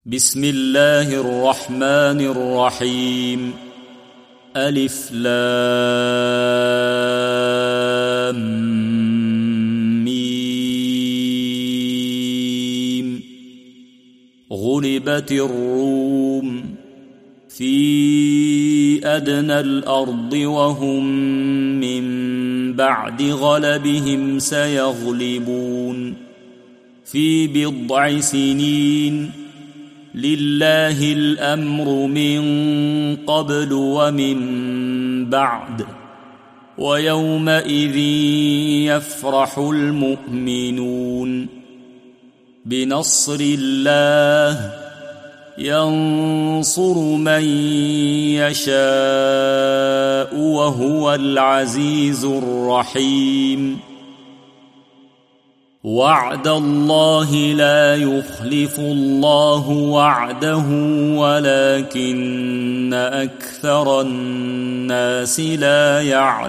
بسم الله الرحمن الرحيم. ألف لام ميم. غلبت الروم في أدنى الأرض وهم من بعد غلبهم سيغلبون في بضع سنين. لله الأمر من قبل ومن بعد ويومئذ يفرح المؤمنون بنصر الله ينصر من يشاء وهو العزيز الرحيم. وعد الله لا يخلف الله وعده ولكن أكثر الناس لا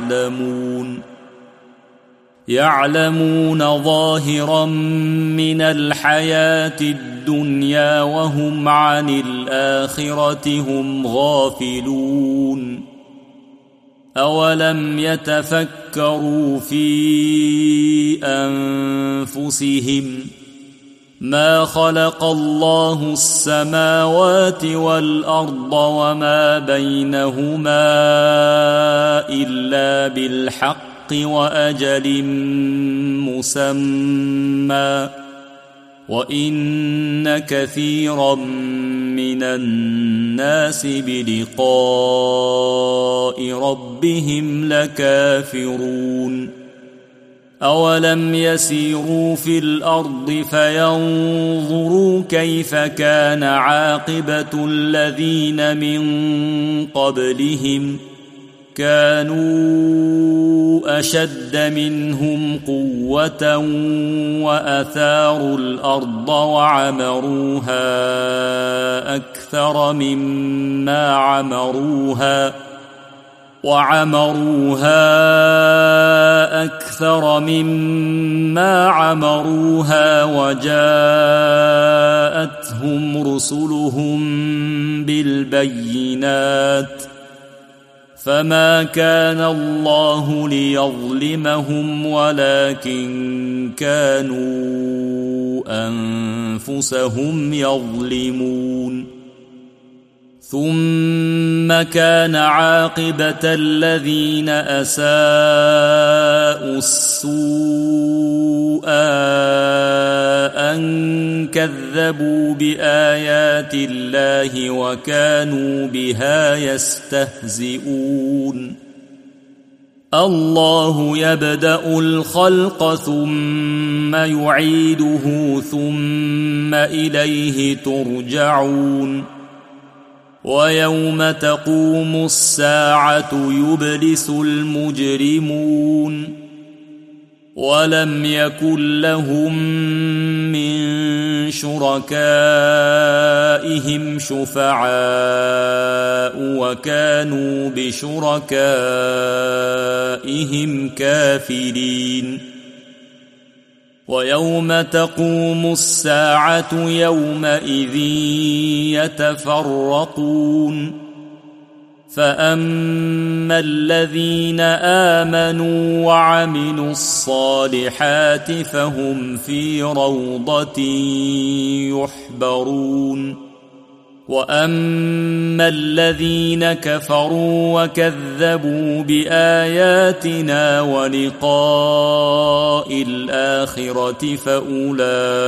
يعلمون ظاهرا من الحياة الدنيا وهم عن الآخرة هم غافلون. أولم يتفكروا في أنفسهم ما خلق الله السماوات والأرض وما بينهما إلا بالحق وأجل مسمى وإن كثيرا من الناس بلقاء ربهم لكافرون. أولم يسيروا في الأرض فينظروا كيف كان عاقبة الذين من قبلهم كانوا أشد منهم قوة وأثاروا الأرض وعمروها أكثر مما عمروها وجاءتهم رسلهم بالبينات فما كان الله ليظلمهم ولكن كانوا أنفسهم يظلمون. ثم كان عاقبة الذين أساءوا السوء أن كذبوا بآيات الله وكانوا بها يستهزئون. الله يبدأ الخلق ثم يعيده ثم إليه ترجعون. ويوم تقوم الساعة يبلس المجرمون ولم يكن لهم من شركائهم شفعاء وكانوا بشركائهم كافرين. ويوم تقوم الساعة يومئذ يتفرقون فأما الذين آمنوا وعملوا الصالحات فهم في روضة يحبرون. وأما الذين كفروا وكذبوا بآياتنا ولقاء الآخرة فأولئك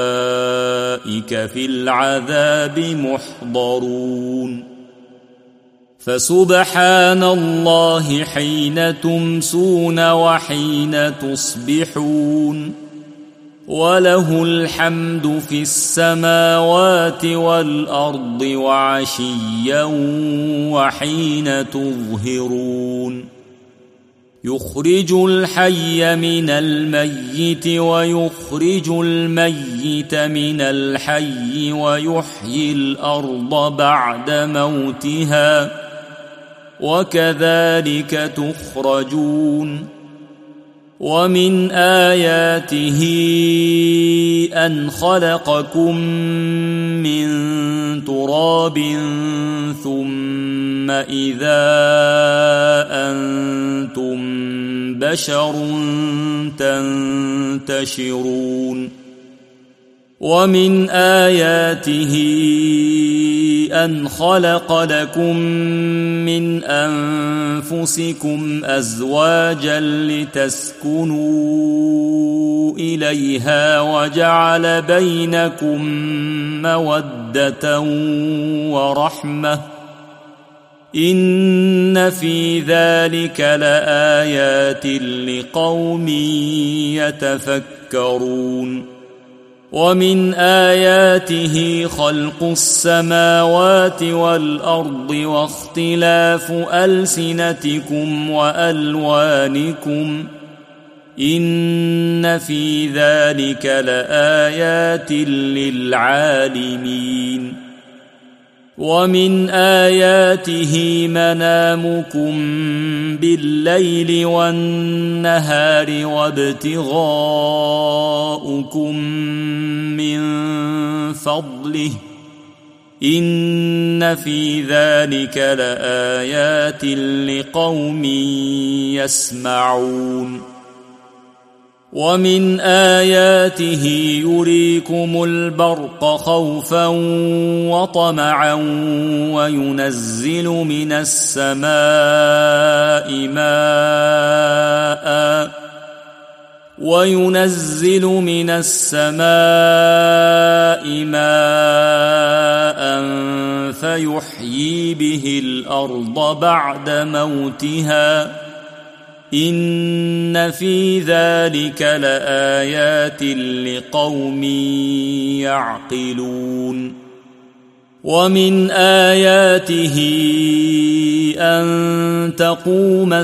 في العذاب محضرون. فسبحان الله حين تمسون وحين تصبحون وله الحمد في السماوات والأرض وعشيا وحين تظهرون. يخرج الحي من الميت ويخرج الميت من الحي ويحيي الأرض بعد موتها وكذلك تخرجون. ومن آياته أن خلقكم من تراب ثم إذا أنتم بشر تنتشرون ومن آياته أن خلق لكم من أنفسكم أزواجا لتسكنوا إليها وجعل بينكم مودة ورحمة إن في ذلك لآيات لقوم يتفكرون ومن آياته خلق السماوات والأرض واختلاف ألسنتكم وألوانكم إن في ذلك لآيات للعالمين ومن آياته منامكم بالليل والنهار وابتغاؤكم من فضله إن في ذلك لآيات لقوم يسمعون ومن آياته يريكم البرق خوفا وطمعا وينزل من السماء ماء فيحيي به الأرض بعد موتها إن في ذلك لآيات لقوم يعقلون ومن آياته أن تقوم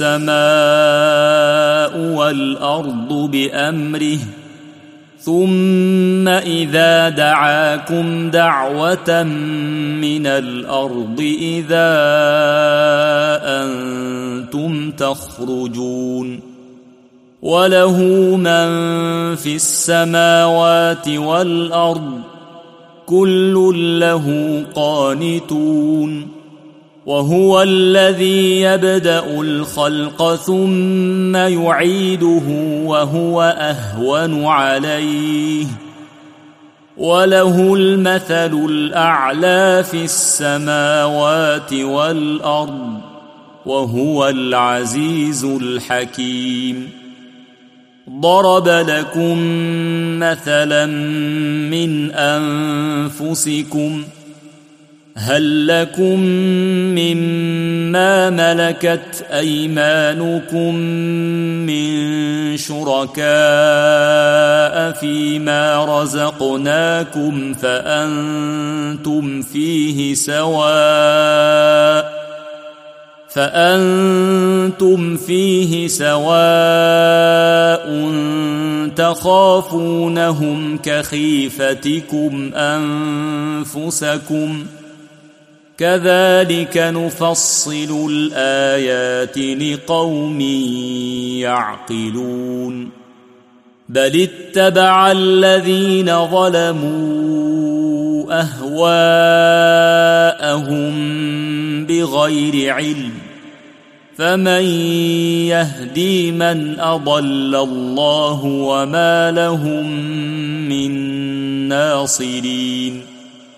السماء والأرض بأمره ثم إذا دعاكم دعوة من الأرض إذا أنتم تخرجون وله من في السماوات والأرض كل له قانتون وهو الذي يبدأ الخلق ثم يعيده وهو أهون عليه وله المثل الأعلى في السماوات والأرض وهو العزيز الحكيم ضرب لكم مثلا من أنفسكم هل لكم مما ملكت أيمانكم من شركاء فيما رزقناكم فأنتم فيه سواء تخافونهم كخيفتكم أنفسكم كذلك نفصل الآيات لقوم يعقلون بل اتبع الذين ظلموا أهواءهم بغير علم فمن يهدي من أضل الله وما لهم من ناصرين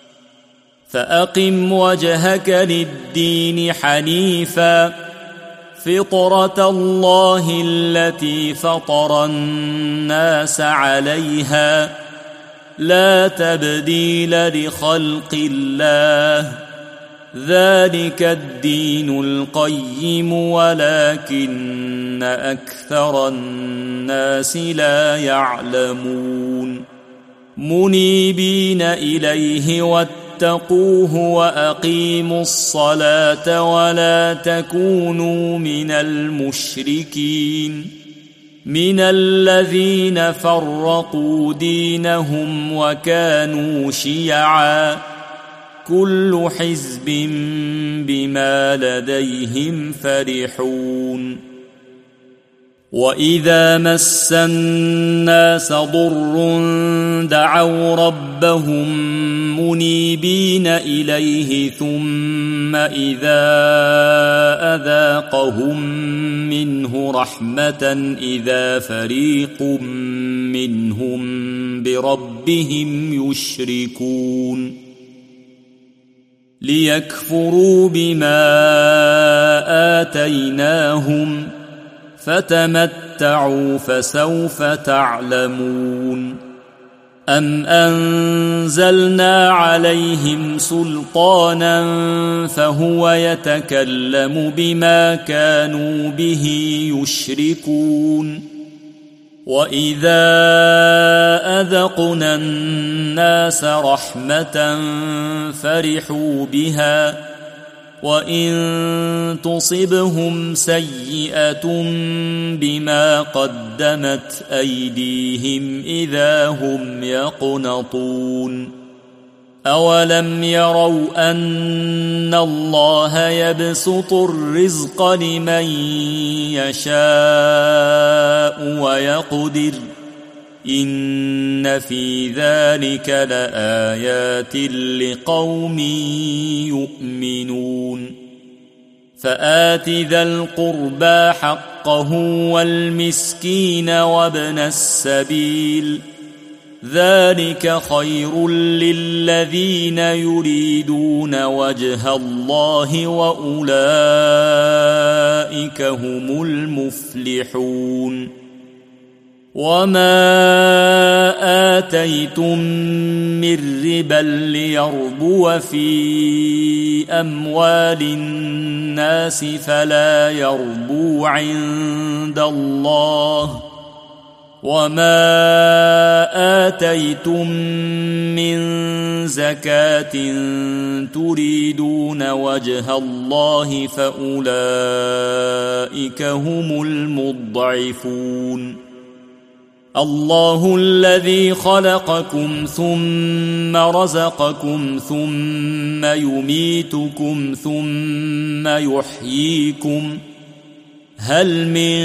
فأقم وجهك للدين حنيفا فطرة الله التي فطر الناس عليها لا تبديل لخلق الله ذلك الدين القيم ولكن أكثر الناس لا يعلمون منيبين إليه واتقوه وأقيموا الصلاة ولا تكونوا من المشركين من الذين فرقوا دينهم وكانوا شيعا كل حزب بما لديهم فرحون وإذا مس الناس ضر دعوا ربهم منيبين إليه ثم إذا أذاقهم منه رحمة إذا فريق منهم بربهم يشركون ليكفروا بما آتيناهم فتمتعوا فسوف تعلمون أم أنزلنا عليهم سلطانا فهو يتكلم بما كانوا به يشركون وإذا أذقنا الناس رحمة فرحوا بها وإن تصبهم سيئة بما قدمت أيديهم إذا هم يقنطون أولم يروا أن الله يبسط الرزق لمن يشاء ويقدر إن في ذلك لآيات لقوم يؤمنون فآت ذا القربى حقه والمسكين وابن السبيل ذلك خير للذين يريدون وجه الله وأولئك هم المفلحون وما آتيتم من ربا ليربو في أموال الناس فلا يربو عند الله وما آتيتم من زكاة تريدون وجه الله فأولئك هم المضعفون الله الذي خلقكم ثم رزقكم ثم يميتكم ثم يحييكم هل من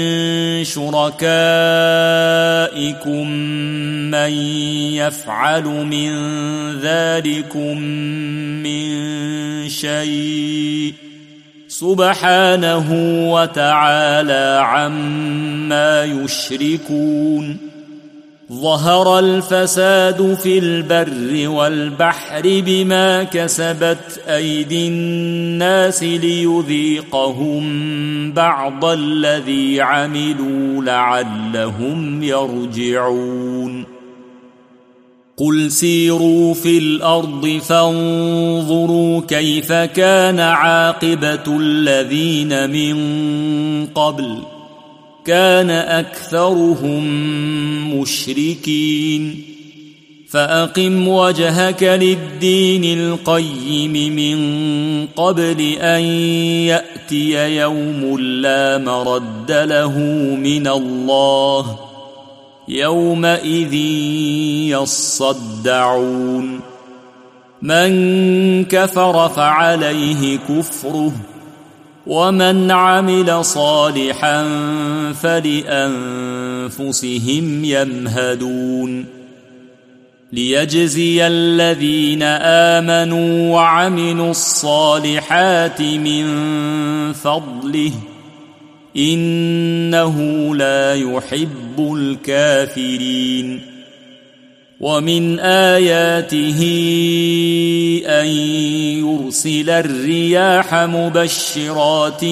شركائكم من يفعل من ذلكم من شيء سبحانه وتعالى عما يشركون ظهر الفساد في البر والبحر بما كسبت أيدي الناس ليذيقهم بعض الذي عملوا لعلهم يرجعون قل سيروا في الأرض فانظروا كيف كان عاقبة الذين من قبل كان أكثرهم مشركين فأقم وجهك للدين القيم من قبل أن يأتي يوم لا مرد له من الله يومئذ يصدعون من كفر فعليه كفره ومن عمل صالحا فلأنفسهم يمهدون ليجزي الذين آمنوا وعملوا الصالحات من فضله إنه لا يحب الكافرين ومن آياته أن يرسل الرياح مبشرات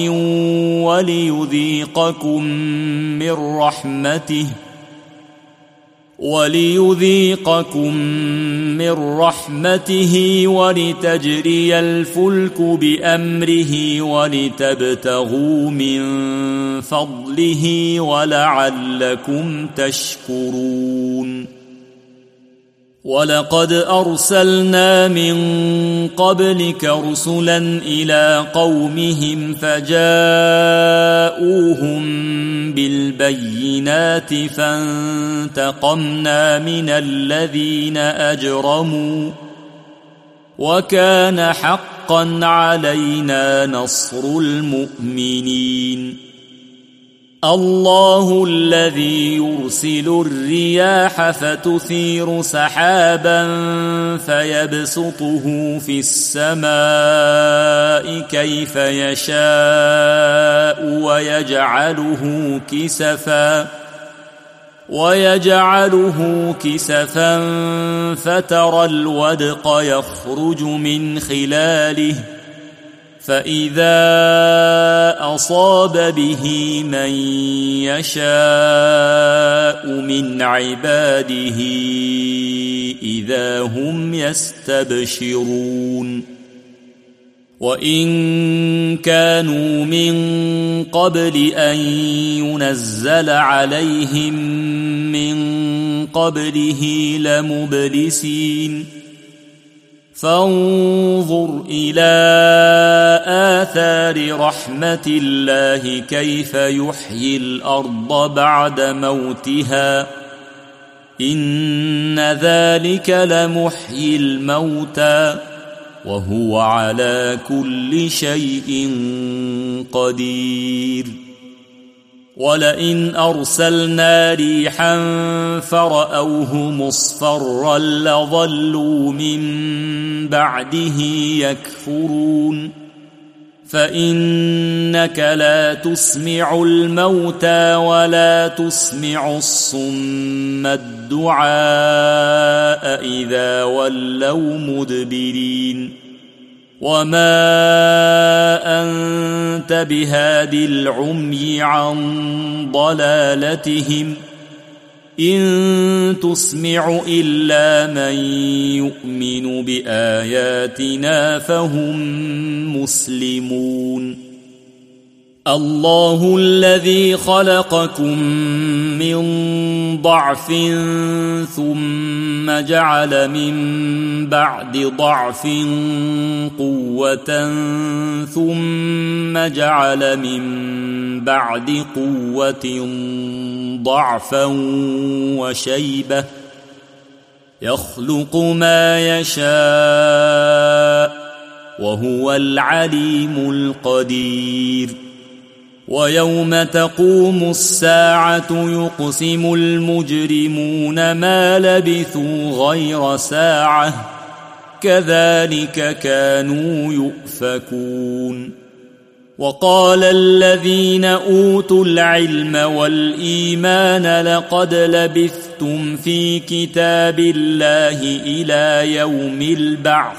وليذيقكم من رحمته ولتجري الفلك بأمره ولتبتغوا من فضله ولعلكم تشكرون ولقد أرسلنا من قبلك رسلا إلى قومهم فجاءوهم بالبينات فانتقمنا من الذين أجرموا وكان حقا علينا نصر المؤمنين الله الذي يرسل الرياح فتثير سحابا فيبسطه في السماء كيف يشاء ويجعله كسفا فترى الودق يخرج من خلاله فإذا أصاب به من يشاء من عباده إذا هم يستبشرون وإن كانوا من قبل أن ينزل عليهم من قبله لمبلسين فانظر إلى آثار رحمة الله كيف يحيي الأرض بعد موتها إن ذلك لمحيي الموتى وهو على كل شيء قدير ولئن أرسلنا ريحا فرأوه مصفرا لظلوا من بعده يكفرون فإنك لا تسمع الموتى ولا تسمع الصم الدعاء إذا ولوا مدبرين وما أنت بهاد العمي عن ضلالتهم إن تسمع إلا من يؤمن بآياتنا فهم مسلمون الله الذي خلقكم من ضعف ثم جعل من بعد ضعف قوة ثم جعل من بعد قوة ضعفا وشيبة يخلق ما يشاء وهو العليم القدير ويوم تقوم الساعة يقسم المجرمون ما لبثوا غير ساعة كذلك كانوا يؤفكون وقال الذين أوتوا العلم والإيمان لقد لبثتم في كتاب الله إلى يوم البعث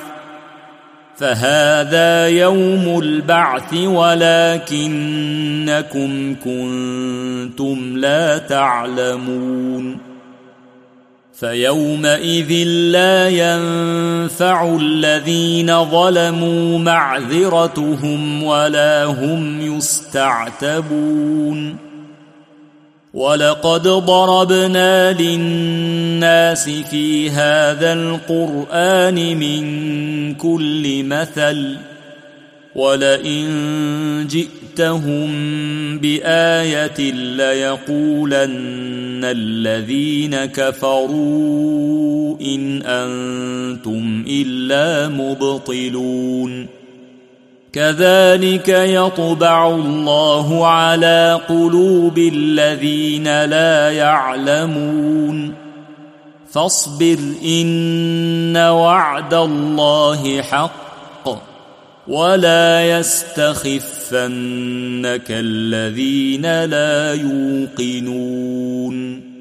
فهذا يوم البعث ولكنكم كنتم لا تعلمون فيومئذ لا ينفع الذين ظلموا معذرتهم ولا هم يستعتبون ولقد ضربنا للناس في هذا القرآن من كل مثل ولئن جئتهم بآية ليقولن الذين كفروا إن أنتم إلا مبطلون كذلك يطبع الله على قلوب الذين لا يعلمون فاصبر إن وعد الله حق ولا يستخفنك الذين لا يوقنون